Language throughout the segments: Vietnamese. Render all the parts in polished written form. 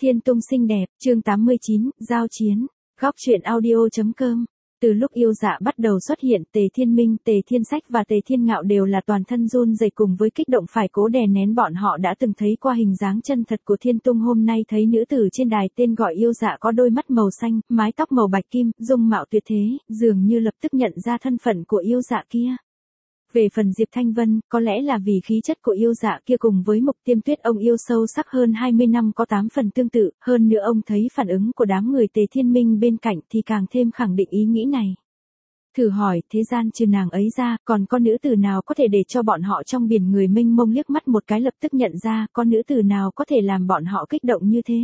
Thiên Tung xinh đẹp, chương 89, giao chiến, góc truyện audio.com. Từ lúc yêu dạ bắt đầu xuất hiện, Tề Thiên Minh, Tề Thiên Sách và Tề Thiên Ngạo đều là toàn thân run rẩy cùng với kích động phải cố đè nén. Bọn họ đã từng thấy qua hình dáng chân thật của Thiên Tung, hôm nay thấy nữ tử trên đài tên gọi yêu dạ có đôi mắt màu xanh, mái tóc màu bạch kim, dung mạo tuyệt thế, dường như lập tức nhận ra thân phận của yêu dạ kia. Về phần Diệp Thanh Vân, có lẽ là vì khí chất của yêu dạ kia cùng với Mục Tiêm Tuyết ông yêu sâu sắc hơn 20 năm có 8 phần tương tự, hơn nữa ông thấy phản ứng của đám người Tề Thiên Minh bên cạnh thì càng thêm khẳng định ý nghĩ này. Thử hỏi, thế gian trừ nàng ấy ra, còn có nữ tử nào có thể để cho bọn họ trong biển người mênh mông liếc mắt một cái lập tức nhận ra, có nữ tử nào có thể làm bọn họ kích động như thế.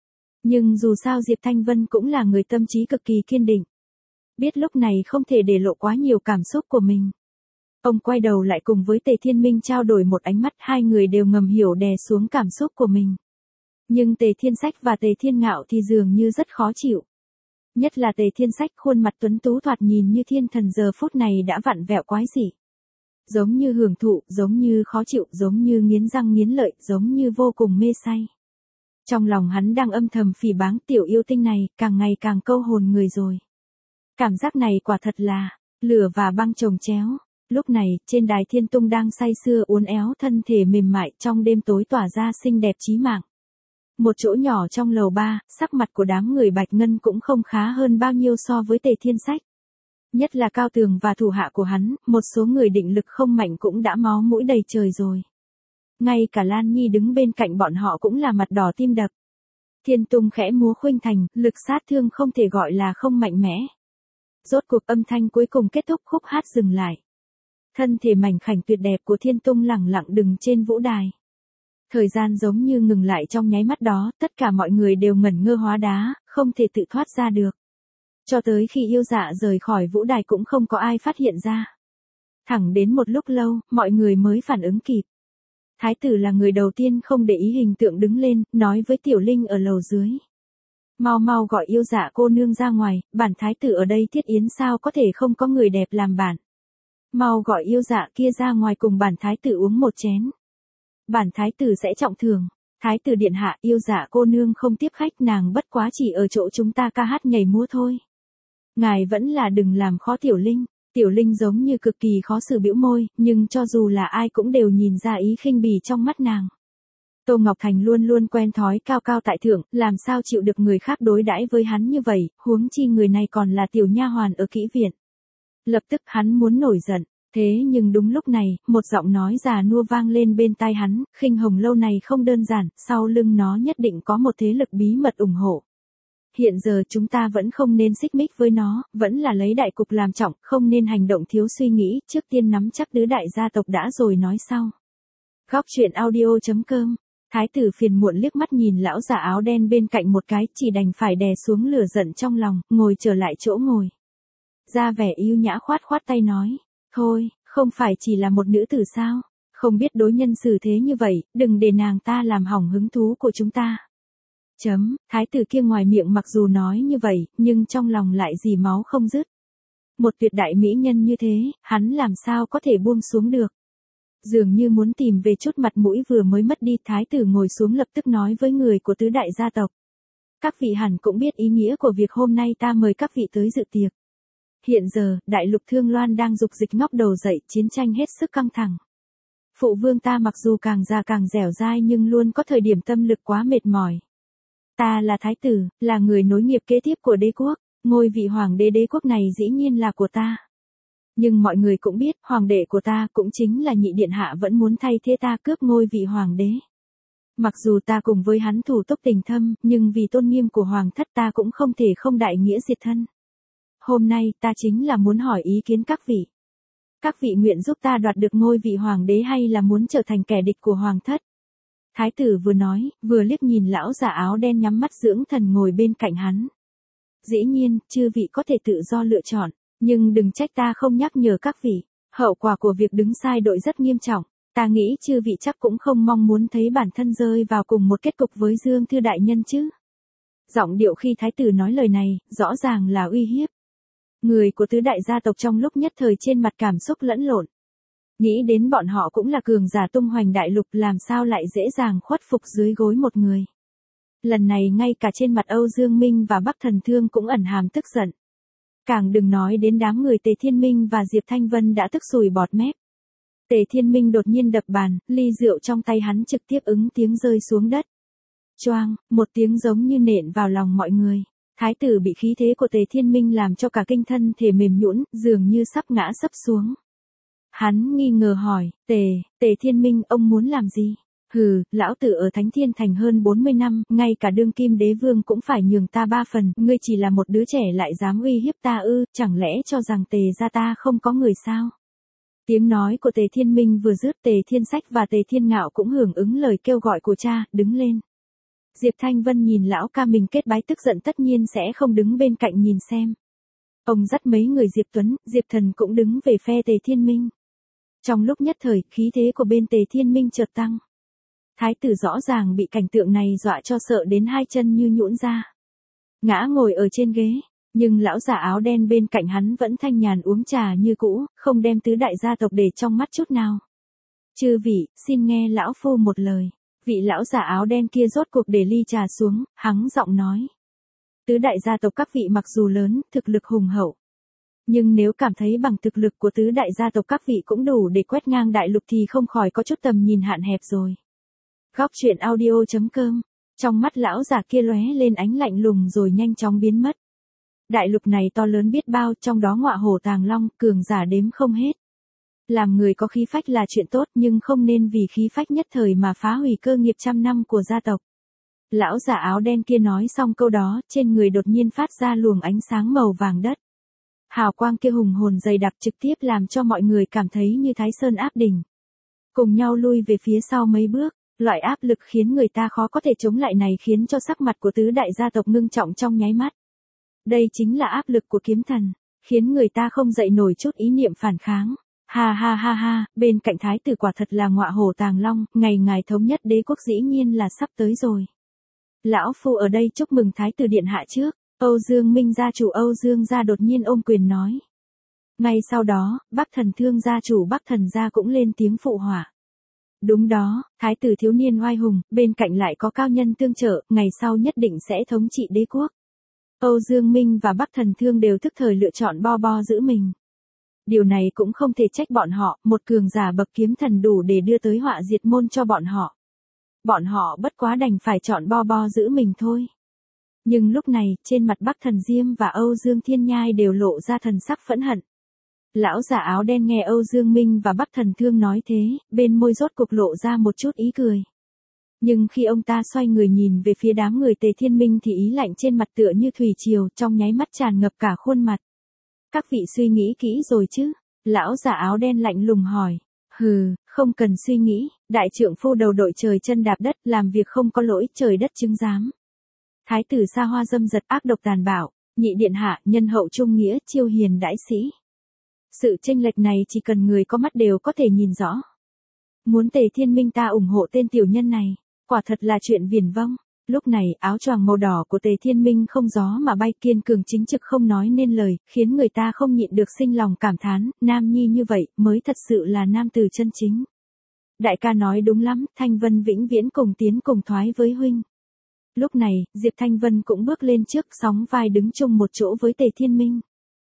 Nhưng dù sao Diệp Thanh Vân cũng là người tâm trí cực kỳ kiên định. Biết lúc này không thể để lộ quá nhiều cảm xúc của mình. Ông quay đầu lại cùng với Tề Thiên Minh trao đổi một ánh mắt, hai người đều ngầm hiểu đè xuống cảm xúc của mình. Nhưng Tề Thiên Sách và Tề Thiên Ngạo thì dường như rất khó chịu. Nhất là Tề Thiên Sách, khuôn mặt tuấn tú thoạt nhìn như thiên thần giờ phút này đã vặn vẹo quái dị. Giống như hưởng thụ, giống như khó chịu, giống như nghiến răng nghiến lợi, giống như vô cùng mê say. Trong lòng hắn đang âm thầm phỉ báng tiểu yêu tinh này, càng ngày càng câu hồn người rồi. Cảm giác này quả thật là lửa và băng chồng chéo. Lúc này, trên đài Thiên Tung đang say sưa uốn éo thân thể mềm mại trong đêm tối tỏa ra xinh đẹp chí mạng. Một chỗ nhỏ trong lầu ba, sắc mặt của đám người Bạch Ngân cũng không khá hơn bao nhiêu so với Tề Thiên Sách. Nhất là Cao Tường và thủ hạ của hắn, một số người định lực không mạnh cũng đã máu mũi đầy trời rồi. Ngay cả Lan Nhi đứng bên cạnh bọn họ cũng là mặt đỏ tim đập. Thiên Tung khẽ múa khuynh thành, lực sát thương không thể gọi là không mạnh mẽ. Rốt cuộc âm thanh cuối cùng kết thúc, khúc hát dừng lại. Thân thể mảnh khảnh tuyệt đẹp của Thiên Tung lẳng lặng đứng trên vũ đài. Thời gian giống như ngừng lại trong nháy mắt đó, tất cả mọi người đều ngẩn ngơ hóa đá, không thể tự thoát ra được. Cho tới khi yêu dạ rời khỏi vũ đài cũng không có ai phát hiện ra. Thẳng đến một lúc lâu, mọi người mới phản ứng kịp. Thái tử là người đầu tiên không để ý hình tượng đứng lên, nói với Tiểu Linh ở lầu dưới. Mau mau gọi yêu dạ cô nương ra ngoài, bản thái tử ở đây thiết yến sao có thể không có người đẹp làm bản. Mau gọi yêu dạ kia ra ngoài cùng bản thái tử uống một chén. Bản thái tử sẽ trọng thưởng. Thái tử điện hạ, yêu dạ cô nương không tiếp khách, nàng bất quá chỉ ở chỗ chúng ta ca hát nhảy múa thôi. Ngài vẫn là đừng làm khó Tiểu Linh. Tiểu Linh giống như cực kỳ khó xử bĩu môi, nhưng cho dù là ai cũng đều nhìn ra ý khinh bỉ trong mắt nàng. Tô Ngọc Thành luôn luôn quen thói cao cao tại thượng, làm sao chịu được người khác đối đãi với hắn như vậy, huống chi người này còn là tiểu nha hoàn ở kỹ viện. Lập tức hắn muốn nổi giận, thế nhưng đúng lúc này, một giọng nói già nua vang lên bên tai hắn, Khinh Hồng lâu này không đơn giản, sau lưng nó nhất định có một thế lực bí mật ủng hộ. Hiện giờ chúng ta vẫn không nên xích mích với nó, vẫn là lấy đại cục làm trọng, không nên hành động thiếu suy nghĩ, trước tiên nắm chắc tứ đại gia tộc đã rồi nói sau. Góc truyện audio.com. Thái tử phiền muộn liếc mắt nhìn lão già áo đen bên cạnh một cái, chỉ đành phải đè xuống lửa giận trong lòng, ngồi trở lại chỗ ngồi. Ra vẻ yêu nhã khoát khoát tay nói, thôi, không phải chỉ là một nữ tử sao, không biết đối nhân xử thế như vậy, đừng để nàng ta làm hỏng hứng thú của chúng ta. Thái tử kia ngoài miệng mặc dù nói như vậy, nhưng trong lòng lại dì máu không dứt. Một tuyệt đại mỹ nhân như thế, hắn làm sao có thể buông xuống được. Dường như muốn tìm về chút mặt mũi vừa mới mất đi, thái tử ngồi xuống lập tức nói với người của tứ đại gia tộc. Các vị hẳn cũng biết ý nghĩa của việc hôm nay ta mời các vị tới dự tiệc. Hiện giờ, đại lục Thương Loan đang dục dịch ngóc đầu dậy, chiến tranh hết sức căng thẳng. Phụ vương ta mặc dù càng già càng dẻo dai nhưng luôn có thời điểm tâm lực quá mệt mỏi. Ta là thái tử, là người nối nghiệp kế tiếp của đế quốc, ngôi vị hoàng đế đế quốc này dĩ nhiên là của ta. Nhưng mọi người cũng biết, hoàng đệ của ta cũng chính là nhị điện hạ vẫn muốn thay thế ta cướp ngôi vị hoàng đế. Mặc dù ta cùng với hắn thủ túc tình thâm, nhưng vì tôn nghiêm của hoàng thất ta cũng không thể không đại nghĩa diệt thân. Hôm nay ta chính là muốn hỏi ý kiến các vị. Các vị nguyện giúp ta đoạt được ngôi vị hoàng đế hay là muốn trở thành kẻ địch của hoàng thất? Thái tử vừa nói, vừa liếc nhìn lão già áo đen nhắm mắt dưỡng thần ngồi bên cạnh hắn. Dĩ nhiên, chư vị có thể tự do lựa chọn, nhưng đừng trách ta không nhắc nhở các vị. Hậu quả của việc đứng sai đội rất nghiêm trọng. Ta nghĩ chư vị chắc cũng không mong muốn thấy bản thân rơi vào cùng một kết cục với Dương Thư đại nhân chứ. Giọng điệu khi thái tử nói lời này, rõ ràng là uy hiếp. Người của tứ đại gia tộc trong lúc nhất thời trên mặt cảm xúc lẫn lộn. Nghĩ đến bọn họ cũng là cường giả tung hoành đại lục, làm sao lại dễ dàng khuất phục dưới gối một người. Lần này ngay cả trên mặt Âu Dương Minh và Bắc Thần Thương cũng ẩn hàm tức giận. Càng đừng nói đến đám người Tề Thiên Minh và Diệp Thanh Vân đã tức sùi bọt mép. Tề Thiên Minh đột nhiên đập bàn, ly rượu trong tay hắn trực tiếp ứng tiếng rơi xuống đất. Choang, một tiếng giống như nện vào lòng mọi người. Thái tử bị khí thế của Tề Thiên Minh làm cho cả kinh thân thể mềm nhũn, dường như sắp ngã sấp xuống. Hắn nghi ngờ hỏi, Tề Thiên Minh, ông muốn làm gì? Hừ, lão tử ở Thánh Thiên Thành hơn 40 năm, ngay cả đương kim đế vương cũng phải nhường ta 3 phần, ngươi chỉ là một đứa trẻ lại dám uy hiếp ta ư, chẳng lẽ cho rằng Tề gia ta không có người sao? Tiếng nói của Tề Thiên Minh vừa dứt, Tề Thiên Sách và Tề Thiên Ngạo cũng hưởng ứng lời kêu gọi của cha, đứng lên. Diệp Thanh Vân nhìn lão ca mình kết bái tức giận tất nhiên sẽ không đứng bên cạnh nhìn xem. Ông dắt mấy người Diệp Tuấn, Diệp Thần cũng đứng về phe Tề Thiên Minh. Trong lúc nhất thời, khí thế của bên Tề Thiên Minh chợt tăng. Thái tử rõ ràng bị cảnh tượng này dọa cho sợ đến hai chân như nhũn ra. Ngã ngồi ở trên ghế, nhưng lão già áo đen bên cạnh hắn vẫn thanh nhàn uống trà như cũ, không đem tứ đại gia tộc để trong mắt chút nào. Chư vị, xin nghe lão phu một lời. Vị lão già áo đen kia rốt cuộc để ly trà xuống, hắng giọng nói. Tứ đại gia tộc các vị mặc dù lớn, thực lực hùng hậu. Nhưng nếu cảm thấy bằng thực lực của tứ đại gia tộc các vị cũng đủ để quét ngang đại lục thì không khỏi có chút tầm nhìn hạn hẹp rồi. Góc truyện audio.com. Trong mắt lão già kia lóe lên ánh lạnh lùng rồi nhanh chóng biến mất. Đại lục này to lớn biết bao, trong đó ngọa hổ tàng long, cường giả đếm không hết. Làm người có khí phách là chuyện tốt nhưng không nên vì khí phách nhất thời mà phá hủy cơ nghiệp trăm năm của gia tộc. Lão già áo đen kia nói xong câu đó, trên người đột nhiên phát ra luồng ánh sáng màu vàng đất. Hào quang kia hùng hồn dày đặc trực tiếp làm cho mọi người cảm thấy như Thái Sơn áp đỉnh. Cùng nhau lui về phía sau mấy bước, loại áp lực khiến người ta khó có thể chống lại này khiến cho sắc mặt của tứ đại gia tộc ngưng trọng trong nháy mắt. Đây chính là áp lực của kiếm thần, khiến người ta không dậy nổi chút ý niệm phản kháng. Ha ha ha ha, bên cạnh thái tử quả thật là ngọa hổ tàng long, ngày ngài thống nhất đế quốc dĩ nhiên là sắp tới rồi. Lão phu ở đây chúc mừng thái tử điện hạ trước. Âu Dương Minh gia chủ Âu Dương gia đột nhiên ôm quyền nói. Ngay sau đó, Bắc Thần Thương gia chủ Bắc Thần gia cũng lên tiếng phụ họa. Đúng đó, thái tử thiếu niên oai hùng, bên cạnh lại có cao nhân tương trợ, ngày sau nhất định sẽ thống trị đế quốc. Âu Dương Minh và Bắc Thần Thương đều thức thời lựa chọn bo giữ mình. Điều này cũng không thể trách bọn họ, một cường giả bậc kiếm thần đủ để đưa tới họa diệt môn cho bọn họ. Bọn họ bất quá đành phải chọn bo giữ mình thôi. Nhưng lúc này, trên mặt Bắc Thần Diêm và Âu Dương Thiên Nhai đều lộ ra thần sắc phẫn hận. Lão già áo đen nghe Âu Dương Minh và Bắc Thần Thương nói thế, bên môi rốt cục lộ ra một chút ý cười. Nhưng khi ông ta xoay người nhìn về phía đám người Tề Thiên Minh thì ý lạnh trên mặt tựa như thủy triều, trong nháy mắt tràn ngập cả khuôn mặt. Các vị suy nghĩ kỹ rồi chứ? Lão già áo đen lạnh lùng hỏi. Hừ, không cần suy nghĩ, đại trượng phu đầu đội trời chân đạp đất, làm việc không có lỗi, trời đất chứng giám. Thái tử xa hoa dâm dật ác độc tàn bạo, nhị điện hạ, nhân hậu trung nghĩa, chiêu hiền đãi sĩ. Sự chênh lệch này chỉ cần người có mắt đều có thể nhìn rõ. Muốn Tề Thiên Minh ta ủng hộ tên tiểu nhân này, quả thật là chuyện viển vông. Lúc này, áo choàng màu đỏ của Tề Thiên Minh không gió mà bay, kiên cường chính trực không nói nên lời, khiến người ta không nhịn được sinh lòng cảm thán, nam nhi như vậy mới thật sự là nam tử chân chính. Đại ca nói đúng lắm, Thanh Vân vĩnh viễn cùng tiến cùng thoái với huynh. Lúc này, Diệp Thanh Vân cũng bước lên trước, sóng vai đứng chung một chỗ với Tề Thiên Minh.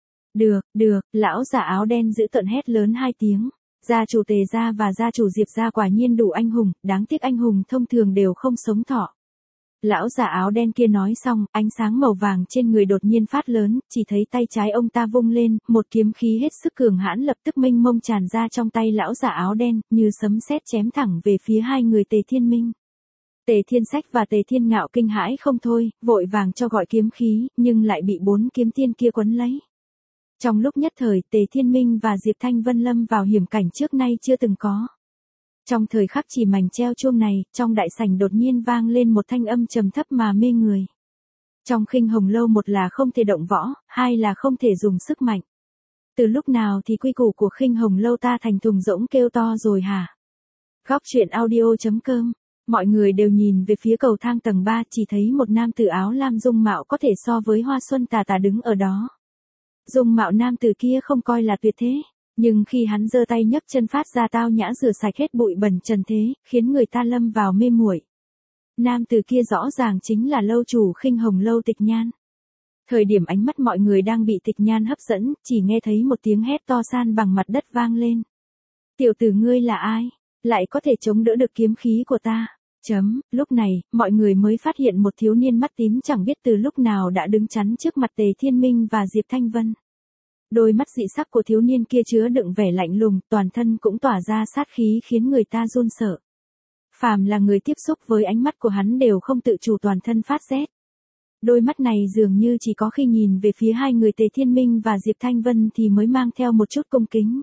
Được, lão già áo đen giữ tợn hét lớn hai tiếng. Gia chủ Tề gia và gia chủ Diệp gia quả nhiên đủ anh hùng, đáng tiếc anh hùng thông thường đều không sống thọ. Lão già áo đen kia nói xong, ánh sáng màu vàng trên người đột nhiên phát lớn, chỉ thấy tay trái ông ta vung lên, một kiếm khí hết sức cường hãn lập tức mênh mông tràn ra trong tay lão già áo đen, như sấm sét chém thẳng về phía hai người Tề Thiên Minh. Tề Thiên Sách và Tề Thiên Ngạo kinh hãi không thôi, vội vàng cho gọi kiếm khí, nhưng lại bị 4 kiếm tiên kia quấn lấy. Trong lúc nhất thời, Tề Thiên Minh và Diệp Thanh Vân lâm vào hiểm cảnh trước nay chưa từng có. Trong thời khắc chỉ mảnh treo chuông này, trong đại sảnh đột nhiên vang lên một thanh âm trầm thấp mà mê người. Trong Khinh Hồng Lâu, một là không thể động võ, hai là không thể dùng sức mạnh. Từ lúc nào thì quy củ của Khinh Hồng Lâu ta thành thùng rỗng kêu to rồi hả? Góc truyện audio.com. Mọi người đều nhìn về phía cầu thang tầng 3, chỉ thấy một nam tử áo lam dung mạo có thể so với hoa xuân tà tà đứng ở đó. Dung mạo nam tử kia không coi là tuyệt thế, nhưng khi hắn giơ tay nhấc chân phát ra tao nhã rửa sạch hết bụi bẩn trần thế, khiến người ta lâm vào mê muội. Nam tử kia rõ ràng chính là lâu chủ Khinh Hồng lâu Tịch Nhan. Thời điểm ánh mắt mọi người đang bị Tịch Nhan hấp dẫn, chỉ nghe thấy một tiếng hét to san bằng mặt đất vang lên. Tiểu tử ngươi là ai? Lại có thể chống đỡ được kiếm khí của ta? Lúc này, mọi người mới phát hiện một thiếu niên mắt tím chẳng biết từ lúc nào đã đứng chắn trước mặt Tề Thiên Minh và Diệp Thanh Vân. Đôi mắt dị sắc của thiếu niên kia chứa đựng vẻ lạnh lùng, toàn thân cũng tỏa ra sát khí khiến người ta run sợ. Phàm là người tiếp xúc với ánh mắt của hắn đều không tự chủ toàn thân phát rét. Đôi mắt này dường như chỉ có khi nhìn về phía hai người Tề Thiên Minh và Diệp Thanh Vân thì mới mang theo một chút cung kính.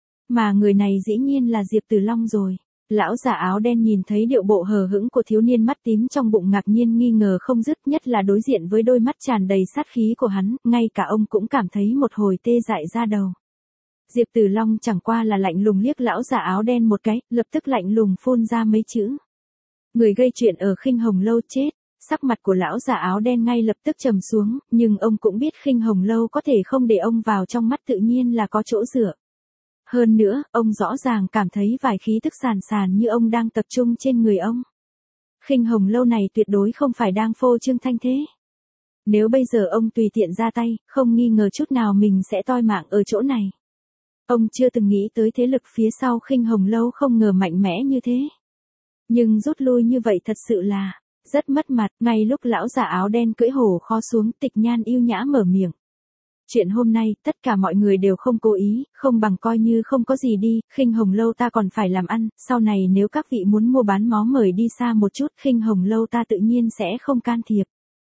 Mà người này dĩ nhiên là Diệp Tử Long rồi. Lão già áo đen nhìn thấy điệu bộ hờ hững của thiếu niên mắt tím trong bụng ngạc nhiên nghi ngờ không dứt, nhất là đối diện với đôi mắt tràn đầy sát khí của hắn, ngay cả ông cũng cảm thấy một hồi tê dại da đầu. Diệp Tử Long chẳng qua là lạnh lùng liếc lão già áo đen một cái, lập tức lạnh lùng phun ra mấy chữ. Người gây chuyện ở Khinh Hồng lâu chết. Sắc mặt của lão già áo đen ngay lập tức trầm xuống, nhưng ông cũng biết Khinh Hồng lâu có thể không để ông vào trong mắt, tự nhiên là có chỗ dựa. Hơn nữa, ông rõ ràng cảm thấy vài khí tức sàn sàn như ông đang tập trung trên người ông. Khinh Hồng lâu này tuyệt đối không phải đang phô trương thanh thế. Nếu bây giờ ông tùy tiện ra tay, không nghi ngờ chút nào mình sẽ toi mạng ở chỗ này. Ông chưa từng nghĩ tới thế lực phía sau Khinh Hồng lâu không ngờ mạnh mẽ như thế. Nhưng rút lui như vậy thật sự là rất mất mặt. Ngay lúc lão già áo đen cưỡi hổ kho xuống, Tịch Nhan yêu nhã mở miệng. Chuyện hôm nay, tất cả mọi người đều không cố ý, không bằng coi như không có gì đi, Khinh Hồng lâu ta còn phải làm ăn, sau này nếu các vị muốn mua bán mó mời đi xa một chút, Khinh Hồng lâu ta tự nhiên sẽ không can thiệp.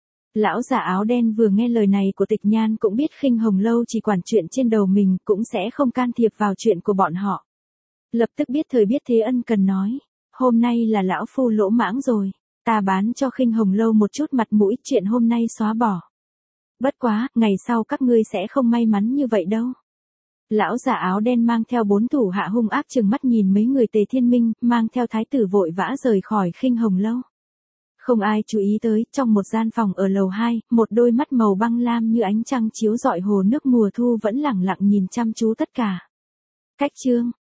Lão già áo đen vừa nghe lời này của Tịch Nhan cũng biết Khinh Hồng lâu chỉ quản chuyện trên đầu mình, cũng sẽ không can thiệp vào chuyện của bọn họ. Lập tức biết thời biết thế ân cần nói, hôm nay là lão phu lỗ mãng rồi, ta bán cho Khinh Hồng lâu một chút mặt mũi, chuyện hôm nay xóa bỏ. Bất quá, ngày sau các ngươi sẽ không may mắn như vậy đâu. Lão già áo đen mang theo 4 thủ hạ hung ác trừng mắt nhìn mấy người Tề Thiên Minh, mang theo thái tử vội vã rời khỏi Khinh Hồng lâu. Không ai chú ý tới, trong một gian phòng ở lầu 2, một đôi mắt màu băng lam như ánh trăng chiếu rọi hồ nước mùa thu vẫn lẳng lặng nhìn chăm chú tất cả. Cách chương